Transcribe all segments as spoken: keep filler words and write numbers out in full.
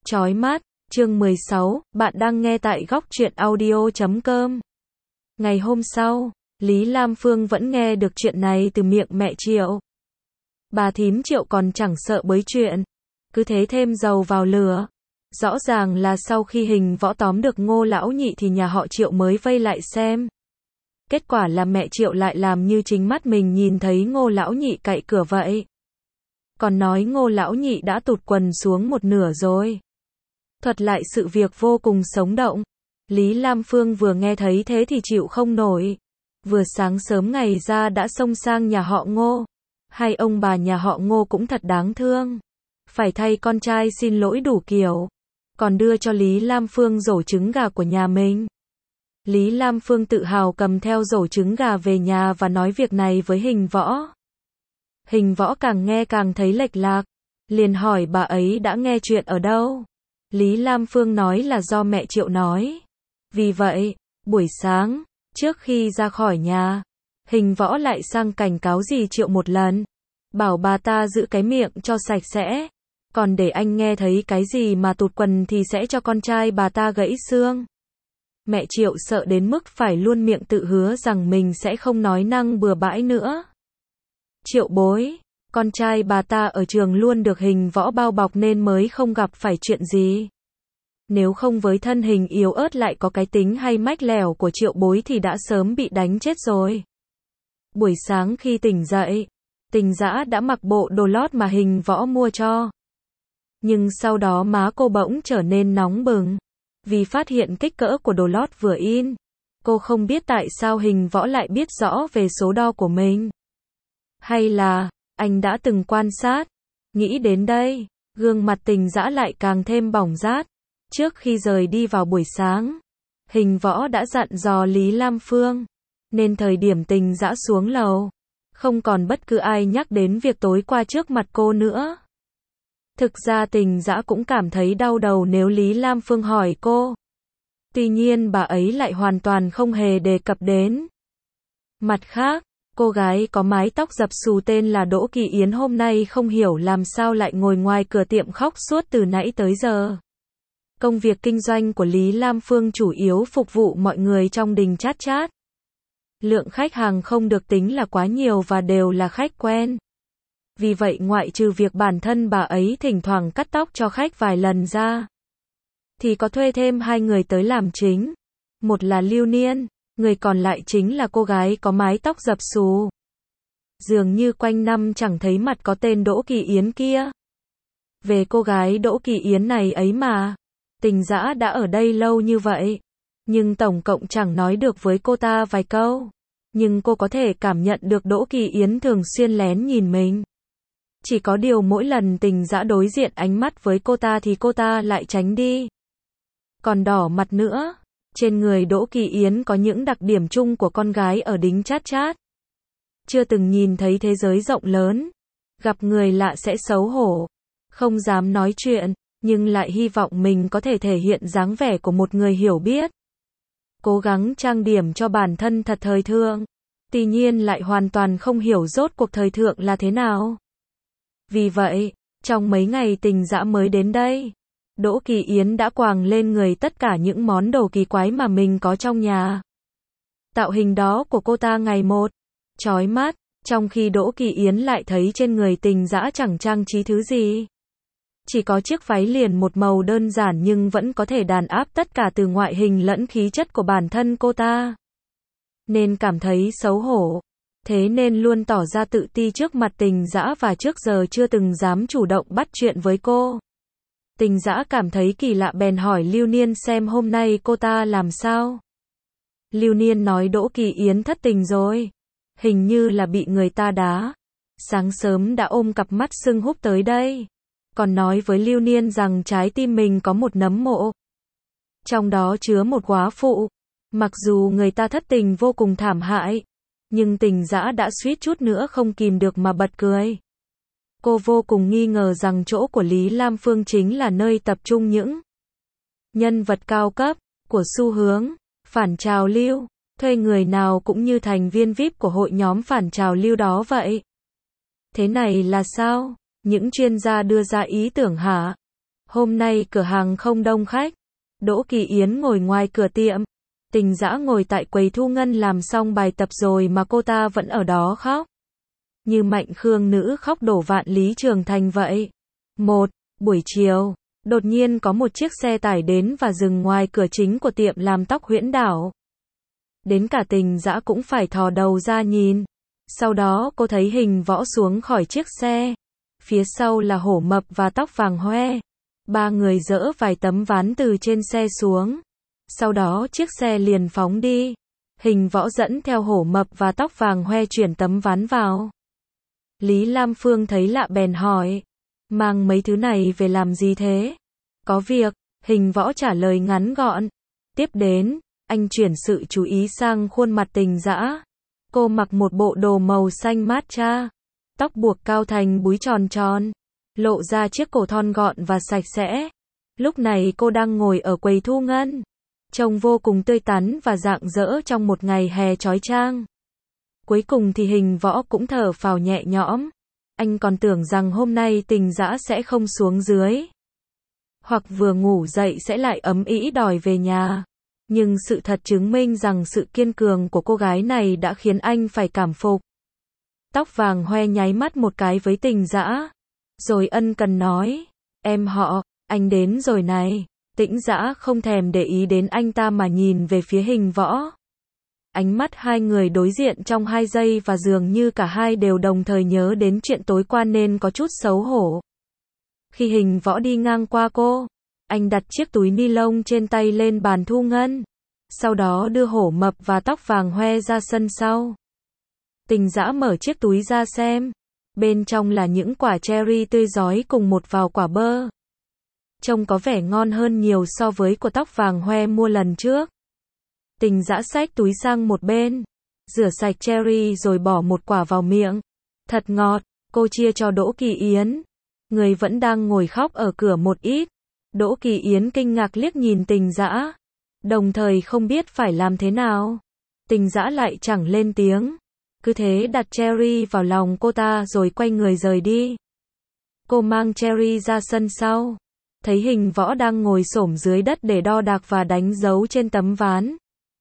Chói mắt, chương mười sáu, bạn đang nghe tại góc truyện audio chấm com. Ngày hôm sau, Lý Lam Phương vẫn nghe được chuyện này từ miệng mẹ Triệu. Bà thím Triệu còn chẳng sợ bới chuyện, cứ thế thêm dầu vào lửa. Rõ ràng là sau khi Hình Võ tóm được Ngô lão nhị thì nhà họ Triệu mới vây lại xem. Kết quả là mẹ Triệu lại làm như chính mắt mình nhìn thấy Ngô lão nhị cậy cửa vậy. Còn nói Ngô lão nhị đã tụt quần xuống một nửa rồi. Thuật lại sự việc vô cùng sống động. Lý Lam Phương vừa nghe thấy thế thì chịu không nổi. Vừa sáng sớm ngày ra đã xông sang nhà họ Ngô. Hai ông bà nhà họ Ngô cũng thật đáng thương. Phải thay con trai xin lỗi đủ kiểu. Còn đưa cho Lý Lam Phương rổ trứng gà của nhà mình. Lý Lam Phương tự hào cầm theo rổ trứng gà về nhà và nói việc này với Hình Võ. Hình Võ càng nghe càng thấy lệch lạc. Liền hỏi bà ấy đã nghe chuyện ở đâu. Lý Lam Phương nói là do mẹ Triệu nói. Vì vậy, buổi sáng, trước khi ra khỏi nhà, Hình Võ lại sang cảnh cáo dì Triệu một lần. Bảo bà ta giữ cái miệng cho sạch sẽ. Còn để anh nghe thấy cái gì mà tụt quần thì sẽ cho con trai bà ta gãy xương. Mẹ Triệu sợ đến mức phải luôn miệng tự hứa rằng mình sẽ không nói năng bừa bãi nữa. Triệu bối, con trai bà ta ở trường luôn được Hình Võ bao bọc nên mới không gặp phải chuyện gì. Nếu không với thân hình yếu ớt lại có cái tính hay mách lẻo của Triệu bối thì đã sớm bị đánh chết rồi. Buổi sáng khi tỉnh dậy, Tình Dã đã mặc bộ đồ lót mà Hình Võ mua cho. Nhưng sau đó má cô bỗng trở nên nóng bừng. Vì phát hiện kích cỡ của đồ lót vừa in. Cô không biết tại sao Hình Võ lại biết rõ về số đo của mình. Hay là, anh đã từng quan sát. Nghĩ đến đây, gương mặt Tình Dã lại càng thêm bỏng rát. Trước khi rời đi vào buổi sáng, Hình Võ đã dặn dò Lý Lam Phương. Nên thời điểm Tình Dã xuống lầu, không còn bất cứ ai nhắc đến việc tối qua trước mặt cô nữa. Thực ra Tình Dã cũng cảm thấy đau đầu nếu Lý Lam Phương hỏi cô. Tuy nhiên bà ấy lại hoàn toàn không hề đề cập đến. Mặt khác, cô gái có mái tóc dập xù tên là Đỗ Kỳ Yến hôm nay không hiểu làm sao lại ngồi ngoài cửa tiệm khóc suốt từ nãy tới giờ. Công việc kinh doanh của Lý Lam Phương chủ yếu phục vụ mọi người trong đình Chát Chát. Lượng khách hàng không được tính là quá nhiều và đều là khách quen. Vì vậy ngoại trừ việc bản thân bà ấy thỉnh thoảng cắt tóc cho khách vài lần ra, thì có thuê thêm hai người tới làm chính. Một là Lưu Niên, người còn lại chính là cô gái có mái tóc dập xù. Dường như quanh năm chẳng thấy mặt có tên Đỗ Kỳ Yến kia. Về cô gái Đỗ Kỳ Yến này ấy mà, Tình Dã đã ở đây lâu như vậy, nhưng tổng cộng chẳng nói được với cô ta vài câu. Nhưng cô có thể cảm nhận được Đỗ Kỳ Yến thường xuyên lén nhìn mình. Chỉ có điều mỗi lần Tình Dã đối diện ánh mắt với cô ta thì cô ta lại tránh đi. Còn đỏ mặt nữa. Trên người Đỗ Kỳ Yến có những đặc điểm chung của con gái ở đính Chát Chát. Chưa từng nhìn thấy thế giới rộng lớn. Gặp người lạ sẽ xấu hổ. Không dám nói chuyện, nhưng lại hy vọng mình có thể thể hiện dáng vẻ của một người hiểu biết. Cố gắng trang điểm cho bản thân thật thời thượng. Tuy nhiên lại hoàn toàn không hiểu rốt cuộc thời thượng là thế nào. Vì vậy, trong mấy ngày Tình Dã mới đến đây, Đỗ Kỳ Yến đã quàng lên người tất cả những món đồ kỳ quái mà mình có trong nhà. Tạo hình đó của cô ta ngày một chói mắt, trong khi Đỗ Kỳ Yến lại thấy trên người Tình Dã chẳng trang trí thứ gì. Chỉ có chiếc váy liền một màu đơn giản nhưng vẫn có thể đàn áp tất cả từ ngoại hình lẫn khí chất của bản thân cô ta. Nên cảm thấy xấu hổ. Thế nên luôn tỏ ra tự ti trước mặt Tình Dã và trước giờ chưa từng dám chủ động bắt chuyện với cô. Tình Dã cảm thấy kỳ lạ bèn hỏi Lưu Niên xem hôm nay cô ta làm sao. Lưu Niên nói Đỗ Kỳ Yến thất tình rồi. Hình như là bị người ta đá. Sáng sớm đã ôm cặp mắt sưng húp tới đây. Còn nói với Lưu Niên rằng trái tim mình có một nấm mộ. Trong đó chứa một góa phụ. Mặc dù người ta thất tình vô cùng thảm hại, nhưng Tình Dã đã suýt chút nữa không kìm được mà bật cười. Cô vô cùng nghi ngờ rằng chỗ của Lý Lam Phương chính là nơi tập trung những nhân vật cao cấp, của xu hướng, phản trào lưu, thuê người nào cũng như thành viên vi ai pi của hội nhóm phản trào lưu đó vậy. Thế này là sao? Những chuyên gia đưa ra ý tưởng hả? Hôm nay cửa hàng không đông khách. Đỗ Kỳ Yến ngồi ngoài cửa tiệm. Tình Dã ngồi tại quầy thu ngân làm xong bài tập rồi mà cô ta vẫn ở đó khóc. Như Mạnh Khương nữ khóc đổ vạn Lý Trường Thành vậy. Một buổi chiều, đột nhiên có một chiếc xe tải đến và dừng ngoài cửa chính của tiệm làm tóc Huyễn Đảo. Đến cả Tình Dã cũng phải thò đầu ra nhìn. Sau đó cô thấy Hình Võ xuống khỏi chiếc xe. Phía sau là Hổ Mập và Tóc Vàng Hoe. Ba người dỡ vài tấm ván từ trên xe xuống. Sau đó chiếc xe liền phóng đi. Hình Võ dẫn theo Hổ Mập và Tóc Vàng Hoe chuyển tấm ván vào. Lý Lam Phương thấy lạ bèn hỏi. Mang mấy thứ này về làm gì thế? Có việc, Hình Võ trả lời ngắn gọn. Tiếp đến, anh chuyển sự chú ý sang khuôn mặt Tình Dã. Cô mặc một bộ đồ màu xanh matcha. Tóc buộc cao thành búi tròn tròn. Lộ ra chiếc cổ thon gọn và sạch sẽ. Lúc này cô đang ngồi ở quầy thu ngân. Trông vô cùng tươi tắn và rạng rỡ trong một ngày hè chói chang. Cuối cùng thì Hình Võ cũng thở phào nhẹ nhõm. Anh còn tưởng rằng hôm nay Tình Dã sẽ không xuống dưới. Hoặc vừa ngủ dậy sẽ lại ấm ĩ đòi về nhà. Nhưng sự thật chứng minh rằng sự kiên cường của cô gái này đã khiến anh phải cảm phục. Tóc Vàng Hoe nháy mắt một cái với Tình Dã. Rồi ân cần nói. Em họ, anh đến rồi này. Tĩnh Dã không thèm để ý đến anh ta mà nhìn về phía Hình Võ. Ánh mắt hai người đối diện trong hai giây và dường như cả hai đều đồng thời nhớ đến chuyện tối qua nên có chút xấu hổ. Khi Hình Võ đi ngang qua cô, anh đặt chiếc túi ni lông trên tay lên bàn thu ngân. Sau đó đưa Hổ Mập và Tóc Vàng Hoe ra sân sau. Tình Dã mở chiếc túi ra xem. Bên trong là những quả cherry tươi rói cùng một vào quả bơ. Trông có vẻ ngon hơn nhiều so với của Tóc Vàng Hoe mua lần trước. Tình Dã xách túi sang một bên, rửa sạch cherry rồi bỏ một quả vào miệng. Thật ngọt, cô chia cho Đỗ Kỳ Yến. Người vẫn đang ngồi khóc ở cửa một ít. Đỗ Kỳ Yến kinh ngạc liếc nhìn Tình Dã, đồng thời không biết phải làm thế nào. Tình Dã lại chẳng lên tiếng, cứ thế đặt cherry vào lòng cô ta rồi quay người rời đi. Cô mang cherry ra sân sau, thấy Hình Võ đang ngồi xổm dưới đất để đo đạc và đánh dấu trên tấm ván.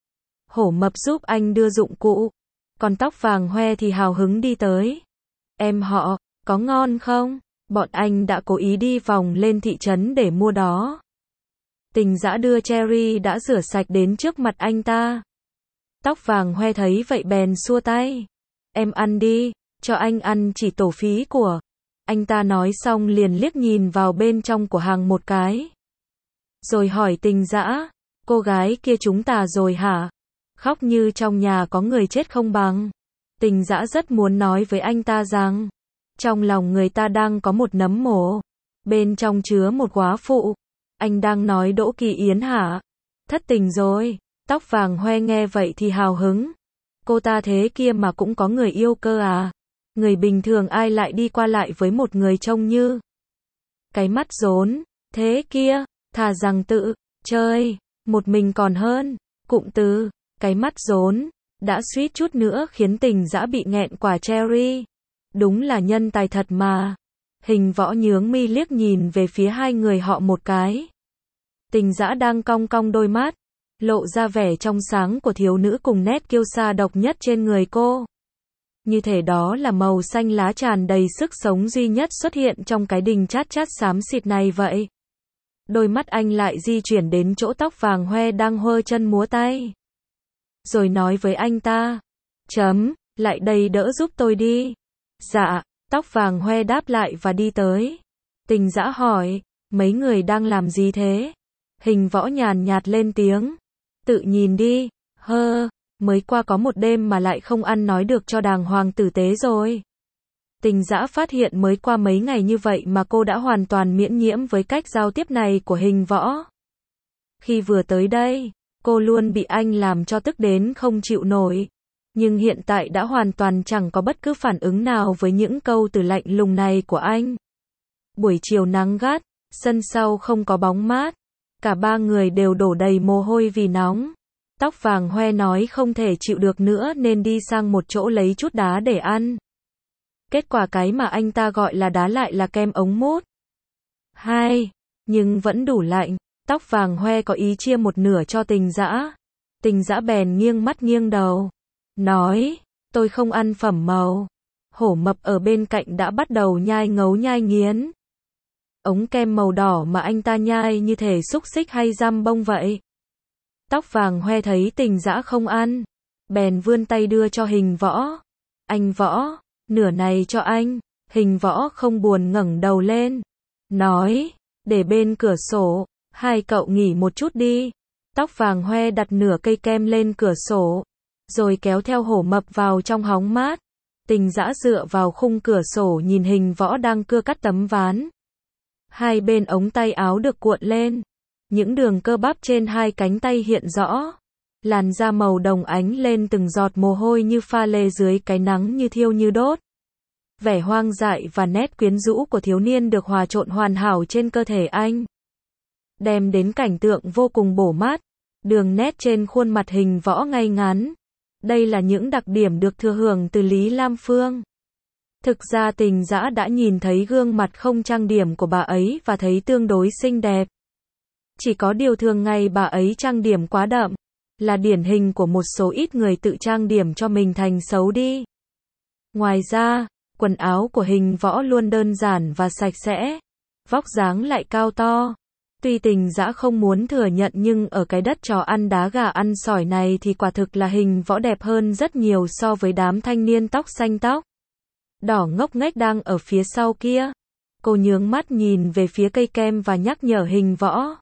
Hổ Mập giúp anh đưa dụng cụ, còn Tóc Vàng Hoe thì hào hứng đi tới. Em họ, có ngon không? Bọn anh đã cố ý đi vòng lên thị trấn để mua đó. Tình Dã đưa cherry đã rửa sạch đến trước mặt anh ta. Tóc Vàng Hoe thấy vậy bèn xua tay. Em ăn đi, cho anh ăn chỉ tổ phí của. Anh ta nói xong liền liếc nhìn vào bên trong của hàng một cái. Rồi hỏi Tình Dã, cô gái kia chúng ta rồi hả? Khóc như trong nhà có người chết không bằng. Tình Dã rất muốn nói với anh ta rằng, trong lòng người ta đang có một nấm mồ, bên trong chứa một góa phụ. Anh đang nói Đỗ Kỳ Yến hả? Thất tình rồi. Tóc Vàng Hoe nghe vậy thì hào hứng. Cô ta thế kia mà cũng có người yêu cơ à? Người bình thường ai lại đi qua lại với một người trông như cái mắt rốn thế kia, thà rằng tự chơi một mình còn hơn. Cụm từ cái mắt rốn đã suýt chút nữa khiến Tình Dã bị nghẹn quả cherry. Đúng là nhân tài thật mà. Hình Võ nhướng mi liếc nhìn về phía hai người họ một cái. Tình Dã đang cong cong đôi mắt, lộ ra vẻ trong sáng của thiếu nữ cùng nét kiêu sa độc nhất trên người cô. Như thể đó là màu xanh lá tràn đầy sức sống duy nhất xuất hiện trong cái đình chát chát xám xịt này vậy. Đôi mắt anh lại di chuyển đến chỗ Tóc Vàng Hoe đang hơ chân múa tay. Rồi nói với anh ta, chấm, lại đây đỡ giúp tôi đi. Dạ, Tóc Vàng Hoe đáp lại và đi tới. Tình Dã hỏi, mấy người đang làm gì thế? Hình Võ nhàn nhạt lên tiếng, tự nhìn đi, hơ, mới qua có một đêm mà lại không ăn nói được cho đàng hoàng tử tế rồi. Tình Dã phát hiện mới qua mấy ngày như vậy mà cô đã hoàn toàn miễn nhiễm với cách giao tiếp này của Hình Võ. Khi vừa tới đây, cô luôn bị anh làm cho tức đến không chịu nổi. Nhưng hiện tại đã hoàn toàn chẳng có bất cứ phản ứng nào với những câu từ lạnh lùng này của anh. Buổi chiều nắng gắt, sân sau không có bóng mát. Cả ba người đều đổ đầy mồ hôi vì nóng. Tóc Vàng Hoe nói không thể chịu được nữa nên đi sang một chỗ lấy chút đá để ăn. Kết quả cái mà anh ta gọi là đá lại là kem ống mút. Hai, nhưng vẫn đủ lạnh. Tóc vàng hoe có ý chia một nửa cho Tình Dã. Tình Dã bèn nghiêng mắt nghiêng đầu, nói, tôi không ăn phẩm màu. Hổ mập ở bên cạnh đã bắt đầu nhai ngấu nhai nghiến. Ống kem màu đỏ mà anh ta nhai như thể xúc xích hay giam bông vậy. Tóc vàng hoe thấy Tình Dã không ăn, bèn vươn tay đưa cho Hình Võ. Anh Võ, nửa này cho anh. Hình Võ không buồn ngẩng đầu lên, nói, để bên cửa sổ, hai cậu nghỉ một chút đi. Tóc vàng hoe đặt nửa cây kem lên cửa sổ, rồi kéo theo Hổ mập vào trong hóng mát. Tình Dã dựa vào khung cửa sổ nhìn Hình Võ đang cưa cắt tấm ván. Hai bên ống tay áo được cuộn lên, những đường cơ bắp trên hai cánh tay hiện rõ. Làn da màu đồng ánh lên từng giọt mồ hôi như pha lê dưới cái nắng như thiêu như đốt. Vẻ hoang dại và nét quyến rũ của thiếu niên được hòa trộn hoàn hảo trên cơ thể anh, đem đến cảnh tượng vô cùng bổ mát. Đường nét trên khuôn mặt Hình Võ ngay ngắn. Đây là những đặc điểm được thừa hưởng từ Lý Lam Phương. Thực ra Tình Dã đã nhìn thấy gương mặt không trang điểm của bà ấy và thấy tương đối xinh đẹp. Chỉ có điều thường ngày bà ấy trang điểm quá đậm, là điển hình của một số ít người tự trang điểm cho mình thành xấu đi. Ngoài ra, quần áo của Hình Võ luôn đơn giản và sạch sẽ, vóc dáng lại cao to. Tuy Tình Dã không muốn thừa nhận nhưng ở cái đất chó ăn đá gà ăn sỏi này thì quả thực là Hình Võ đẹp hơn rất nhiều so với đám thanh niên tóc xanh tóc đỏ ngốc nghếch đang ở phía sau kia. Cô nhướng mắt nhìn về phía cây kem và nhắc nhở Hình Võ.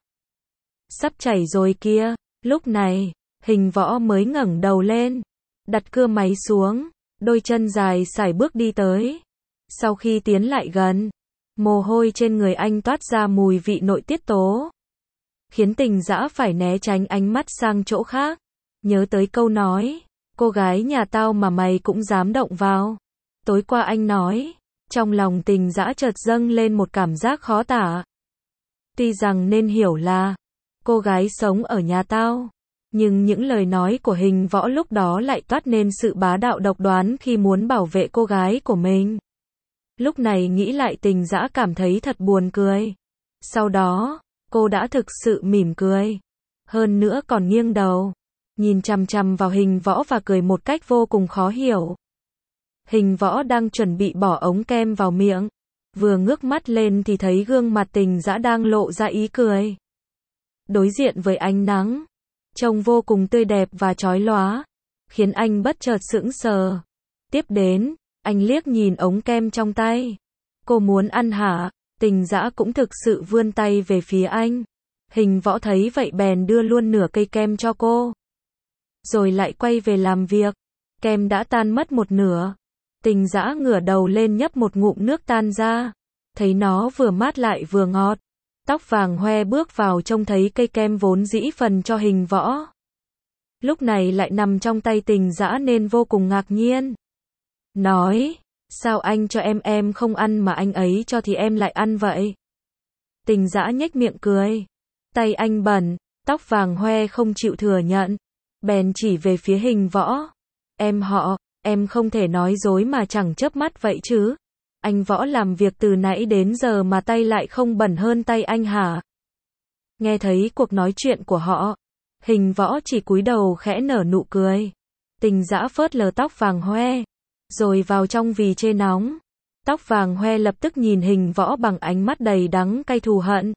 Sắp chảy rồi kia. Lúc này, Hình Võ mới ngẩng đầu lên, đặt cưa máy xuống, đôi chân dài sải bước đi tới. Sau khi tiến lại gần, mồ hôi trên người anh toát ra mùi vị nội tiết tố, khiến Tình Dã phải né tránh ánh mắt sang chỗ khác. Nhớ tới câu nói, cô gái nhà tao mà mày cũng dám động vào. Tối qua anh nói, trong lòng Tình Dã chợt dâng lên một cảm giác khó tả. Tuy rằng nên hiểu là, cô gái sống ở nhà tao, nhưng những lời nói của Hình Võ lúc đó lại toát nên sự bá đạo độc đoán khi muốn bảo vệ cô gái của mình. Lúc này nghĩ lại Tình Dã cảm thấy thật buồn cười. Sau đó, cô đã thực sự mỉm cười. Hơn nữa còn nghiêng đầu, nhìn chằm chằm vào Hình Võ và cười một cách vô cùng khó hiểu. Hình Võ đang chuẩn bị bỏ ống kem vào miệng, vừa ngước mắt lên thì thấy gương mặt Tình Dã đang lộ ra ý cười. Đối diện với ánh nắng, trông vô cùng tươi đẹp và chói lóa, khiến anh bất chợt sững sờ. Tiếp đến, anh liếc nhìn ống kem trong tay. Cô muốn ăn hả? Tình Dã cũng thực sự vươn tay về phía anh. Hình Võ thấy vậy bèn đưa luôn nửa cây kem cho cô, rồi lại quay về làm việc. Kem đã tan mất một nửa. Tình Dã ngửa đầu lên nhấp một ngụm nước tan ra, thấy nó vừa mát lại vừa ngọt. Tóc vàng hoe bước vào trông thấy cây kem vốn dĩ phần cho Hình Võ, lúc này lại nằm trong tay Tình Dã nên vô cùng ngạc nhiên. Nói, sao anh cho em em không ăn mà anh ấy cho thì em lại ăn vậy? Tình Dã nhếch miệng cười. Tay anh bẩn. Tóc vàng hoe không chịu thừa nhận, bèn chỉ về phía Hình Võ. Em họ, em không thể nói dối mà chẳng chớp mắt vậy chứ. Anh Võ làm việc từ nãy đến giờ mà tay lại không bẩn hơn tay anh hả? Nghe thấy cuộc nói chuyện của họ, Hình Võ chỉ cúi đầu khẽ nở nụ cười. Tình Dã phớt lờ tóc vàng hoe, rồi vào trong vì chê nóng. Tóc vàng hoe lập tức nhìn Hình Võ bằng ánh mắt đầy đắng cay thù hận.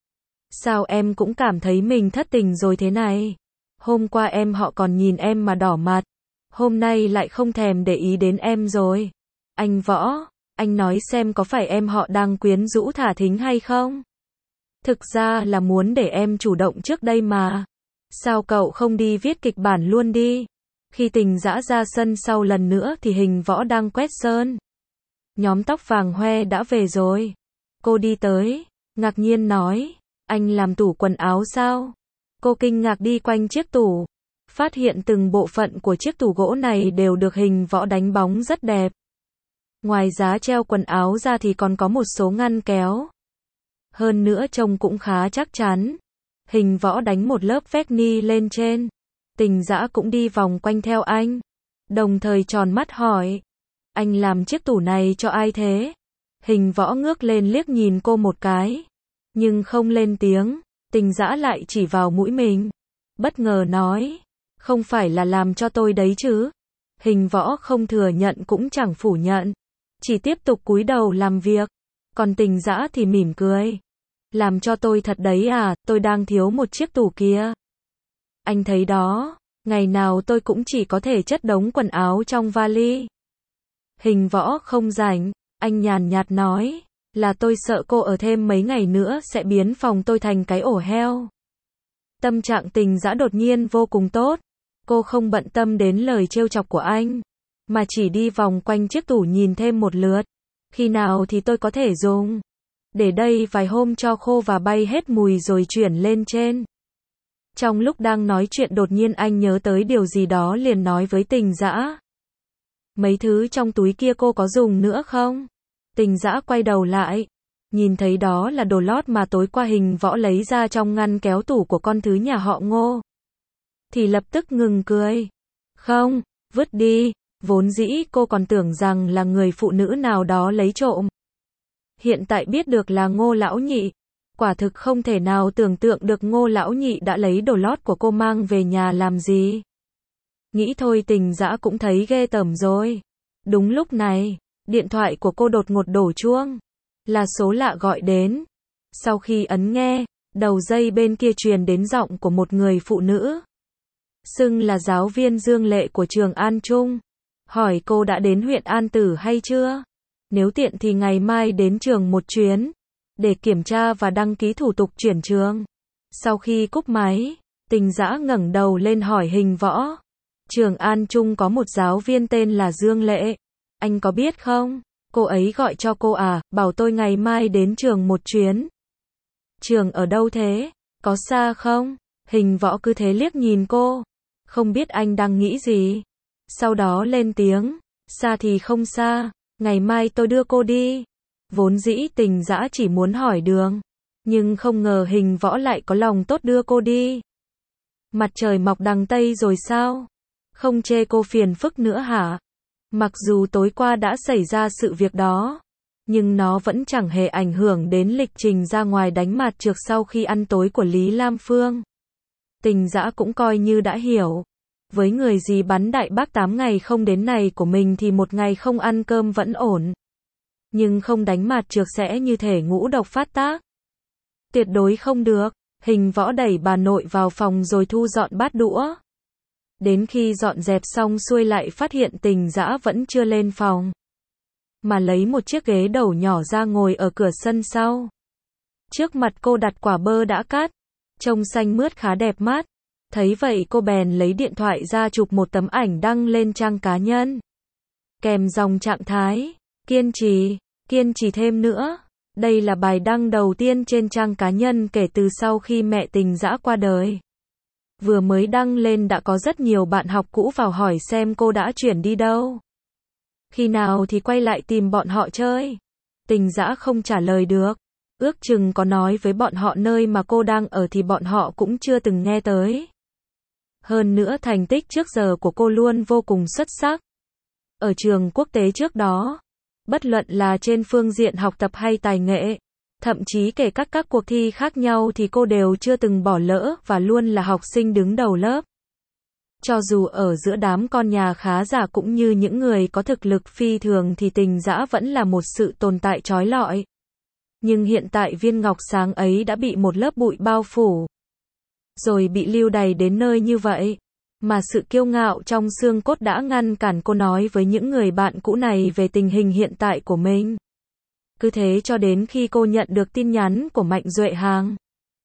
Sao em cũng cảm thấy mình thất tình rồi thế này? Hôm qua em họ còn nhìn em mà đỏ mặt, hôm nay lại không thèm để ý đến em rồi. Anh Võ, anh nói xem có phải em họ đang quyến rũ thả thính hay không? Thực ra là muốn để em chủ động trước đây mà. Sao cậu không đi viết kịch bản luôn đi? Khi Tình Dã ra sân sau lần nữa thì Hình Võ đang quét sơn. Nhóm tóc vàng hoe đã về rồi. Cô đi tới, ngạc nhiên nói, anh làm tủ quần áo sao? Cô kinh ngạc đi quanh chiếc tủ, phát hiện từng bộ phận của chiếc tủ gỗ này đều được Hình Võ đánh bóng rất đẹp. Ngoài giá treo quần áo ra thì còn có một số ngăn kéo. Hơn nữa trông cũng khá chắc chắn. Hình Võ đánh một lớp vét-ni lên trên. Tình Dã cũng đi vòng quanh theo anh, đồng thời tròn mắt hỏi, anh làm chiếc tủ này cho ai thế? Hình Võ ngước lên liếc nhìn cô một cái, nhưng không lên tiếng. Tình Dã lại chỉ vào mũi mình, bất ngờ nói, không phải là làm cho tôi đấy chứ? Hình Võ không thừa nhận cũng chẳng phủ nhận, chỉ tiếp tục cúi đầu làm việc. Còn Tình Dã thì mỉm cười, làm cho tôi thật đấy à, tôi đang thiếu một chiếc tủ kia. Anh thấy đó, ngày nào tôi cũng chỉ có thể chất đống quần áo trong vali. Hình Võ không rảnh, anh nhàn nhạt nói, là tôi sợ cô ở thêm mấy ngày nữa sẽ biến phòng tôi thành cái ổ heo. Tâm trạng Tình Dã đột nhiên vô cùng tốt, cô không bận tâm đến lời trêu chọc của anh, mà chỉ đi vòng quanh chiếc tủ nhìn thêm một lượt. Khi nào thì tôi có thể dùng? Để đây vài hôm cho khô và bay hết mùi rồi chuyển lên trên. Trong lúc đang nói chuyện đột nhiên anh nhớ tới điều gì đó liền nói với Tình Dã. Mấy thứ trong túi kia cô có dùng nữa không? Tình Dã quay đầu lại, nhìn thấy đó là đồ lót mà tối qua Hình Võ lấy ra trong ngăn kéo tủ của con thứ nhà họ Ngô. Thì lập tức ngừng cười. Không, vứt đi, vốn dĩ cô còn tưởng rằng là người phụ nữ nào đó lấy trộm. Hiện tại biết được là Ngô lão nhị, quả thực không thể nào tưởng tượng được Ngô lão nhị đã lấy đồ lót của cô mang về nhà làm gì. Nghĩ thôi Tình Dã cũng thấy ghê tởm rồi. Đúng lúc này, điện thoại của cô đột ngột đổ chuông, là số lạ gọi đến. Sau khi ấn nghe, đầu dây bên kia truyền đến giọng của một người phụ nữ, xưng là giáo viên Dương Lệ của trường An Trung, hỏi cô đã đến huyện An Tử hay chưa? Nếu tiện thì ngày mai đến trường một chuyến, để kiểm tra và đăng ký thủ tục chuyển trường. Sau khi cúp máy, Tình Dã ngẩng đầu lên hỏi Hình Võ, trường An Trung có một giáo viên tên là Dương Lệ, anh có biết không? Cô ấy gọi cho cô à, bảo tôi ngày mai đến trường một chuyến. Trường ở đâu thế? Có xa không? Hình Võ cứ thế liếc nhìn cô, không biết anh đang nghĩ gì. Sau đó lên tiếng, xa thì không xa, ngày mai tôi đưa cô đi. Vốn dĩ Tình Dã chỉ muốn hỏi đường, nhưng không ngờ Hình Võ lại có lòng tốt đưa cô đi. Mặt trời mọc đằng Tây rồi sao? Không chê cô phiền phức nữa hả? Mặc dù tối qua đã xảy ra sự việc đó, nhưng nó vẫn chẳng hề ảnh hưởng đến lịch trình ra ngoài đánh mặt trược sau khi ăn tối của Lý Lam Phương. Tình Dã cũng coi như đã hiểu. Với người gì bắn đại bác tám ngày không đến này của mình thì một ngày không ăn cơm vẫn ổn. Nhưng không đánh mặt trược sẽ như thể ngũ độc phát tác. Tuyệt đối không được. Hình Võ đẩy bà nội vào phòng rồi thu dọn bát đũa. Đến khi dọn dẹp xong xuôi lại phát hiện Tình Dã vẫn chưa lên phòng, mà lấy một chiếc ghế đầu nhỏ ra ngồi ở cửa sân sau. Trước mặt cô đặt quả bơ đã cắt, trông xanh mướt khá đẹp mắt. Thấy vậy cô bèn lấy điện thoại ra chụp một tấm ảnh đăng lên trang cá nhân, kèm dòng trạng thái, kiên trì, kiên trì thêm nữa. Đây là bài đăng đầu tiên trên trang cá nhân kể từ sau khi mẹ Tình Dã qua đời. Vừa mới đăng lên đã có rất nhiều bạn học cũ vào hỏi xem cô đã chuyển đi đâu, khi nào thì quay lại tìm bọn họ chơi. Tình Dã không trả lời được, ước chừng có nói với bọn họ nơi mà cô đang ở thì bọn họ cũng chưa từng nghe tới. Hơn nữa thành tích trước giờ của cô luôn vô cùng xuất sắc. Ở trường quốc tế trước đó, bất luận là trên phương diện học tập hay tài nghệ, thậm chí kể các các cuộc thi khác nhau thì cô đều chưa từng bỏ lỡ và luôn là học sinh đứng đầu lớp. Cho dù ở giữa đám con nhà khá giả cũng như những người có thực lực phi thường thì Tình Dã vẫn là một sự tồn tại chói lọi. Nhưng hiện tại viên ngọc sáng ấy đã bị một lớp bụi bao phủ, rồi bị lưu đày đến nơi như vậy, mà sự kiêu ngạo trong xương cốt đã ngăn cản cô nói với những người bạn cũ này về tình hình hiện tại của mình. Cứ thế cho đến khi cô nhận được tin nhắn của Mạnh Duệ Hàng.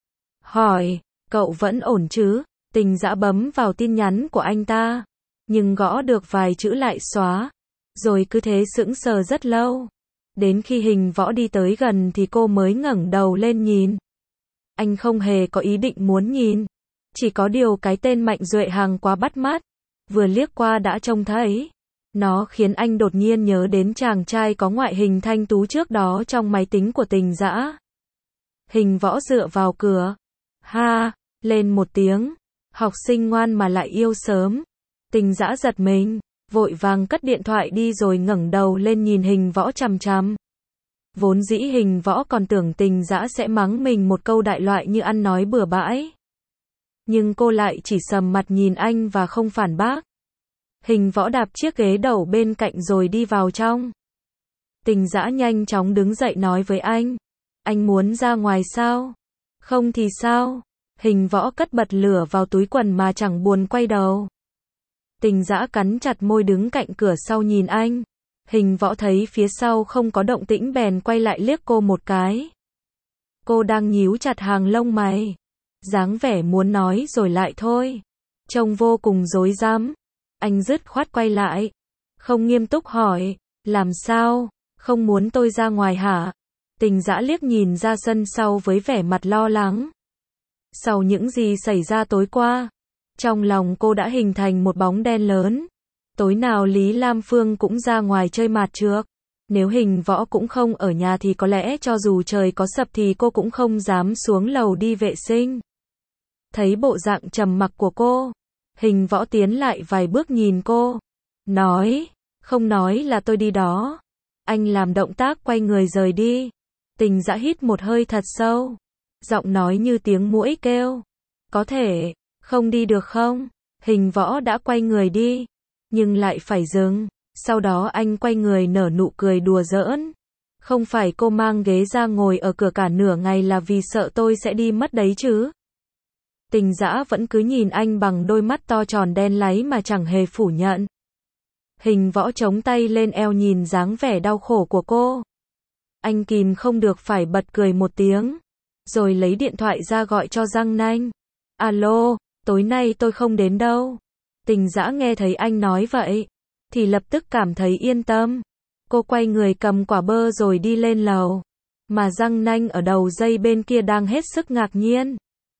Hỏi, cậu vẫn ổn chứ? Tình Dã bấm vào tin nhắn của anh ta, nhưng gõ được vài chữ lại xóa, rồi cứ thế sững sờ rất lâu. Đến khi Hình Võ đi tới gần thì cô mới ngẩng đầu lên nhìn. Anh không hề có ý định muốn nhìn, chỉ có điều cái tên Mạnh Duệ Hàng quá bắt mắt, vừa liếc qua đã trông thấy. Nó khiến anh đột nhiên nhớ đến chàng trai có ngoại hình thanh tú trước đó trong máy tính của Tình Dã. Hình Võ dựa vào cửa, ha, lên một tiếng, học sinh ngoan mà lại yêu sớm. Tình Dã giật mình, vội vàng cất điện thoại đi rồi ngẩng đầu lên nhìn Hình Võ chằm chằm. Vốn dĩ Hình Võ còn tưởng Tình Dã sẽ mắng mình một câu đại loại như ăn nói bừa bãi. Nhưng cô lại chỉ sầm mặt nhìn anh và không phản bác. Hình Võ đạp chiếc ghế đầu bên cạnh rồi đi vào trong. Tình Dã nhanh chóng đứng dậy nói với anh. Anh muốn ra ngoài sao? Không thì sao? Hình Võ cất bật lửa vào túi quần mà chẳng buồn quay đầu. Tình Dã cắn chặt môi đứng cạnh cửa sau nhìn anh. Hình Võ thấy phía sau không có động tĩnh bèn quay lại liếc cô một cái. Cô đang nhíu chặt hàng lông mày. Dáng vẻ muốn nói rồi lại thôi. Trông vô cùng rối rắm. Anh dứt khoát quay lại. Không nghiêm túc hỏi. Làm sao? Không muốn tôi ra ngoài hả? Tình Dã liếc nhìn ra sân sau với vẻ mặt lo lắng. Sau những gì xảy ra tối qua, trong lòng cô đã hình thành một bóng đen lớn. Tối nào Lý Lam Phương cũng ra ngoài chơi mạt trược. Nếu Hình Võ cũng không ở nhà thì có lẽ cho dù trời có sập thì cô cũng không dám xuống lầu đi vệ sinh. Thấy bộ dạng trầm mặc của cô, Hình Võ tiến lại vài bước nhìn cô. Nói, không nói là tôi đi đó. Anh làm động tác quay người rời đi. Tình Dã hít một hơi thật sâu. Giọng nói như tiếng muỗi kêu. Có thể, không đi được không? Hình Võ đã quay người đi. Nhưng lại phải dừng. Sau đó anh quay người nở nụ cười đùa giỡn. Không phải cô mang ghế ra ngồi ở cửa cả nửa ngày là vì sợ tôi sẽ đi mất đấy chứ? Tình Dã vẫn cứ nhìn anh bằng đôi mắt to tròn đen láy mà chẳng hề phủ nhận. Hình Võ chống tay lên eo nhìn dáng vẻ đau khổ của cô. Anh kìm không được phải bật cười một tiếng. Rồi lấy điện thoại ra gọi cho Giang Nanh. Alo, tối nay tôi không đến đâu. Tình Dã nghe thấy anh nói vậy thì lập tức cảm thấy yên tâm. Cô quay người cầm quả bơ rồi đi lên lầu. Mà Giang Nanh ở đầu dây bên kia đang hết sức ngạc nhiên.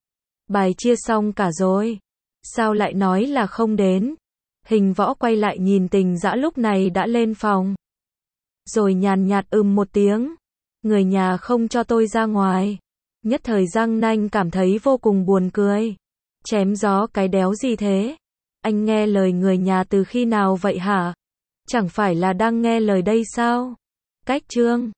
Bài chia xong cả rồi. Sao lại nói là không đến? Hình Võ quay lại nhìn Tình Dã lúc này đã lên phòng. Rồi nhàn nhạt ừm một tiếng. Người nhà không cho tôi ra ngoài. Nhất thời Giang Nanh cảm thấy vô cùng buồn cười. Chém gió cái đéo gì thế? Anh nghe lời người nhà từ khi nào vậy hả? Chẳng phải là đang nghe lời đây sao? Cách chương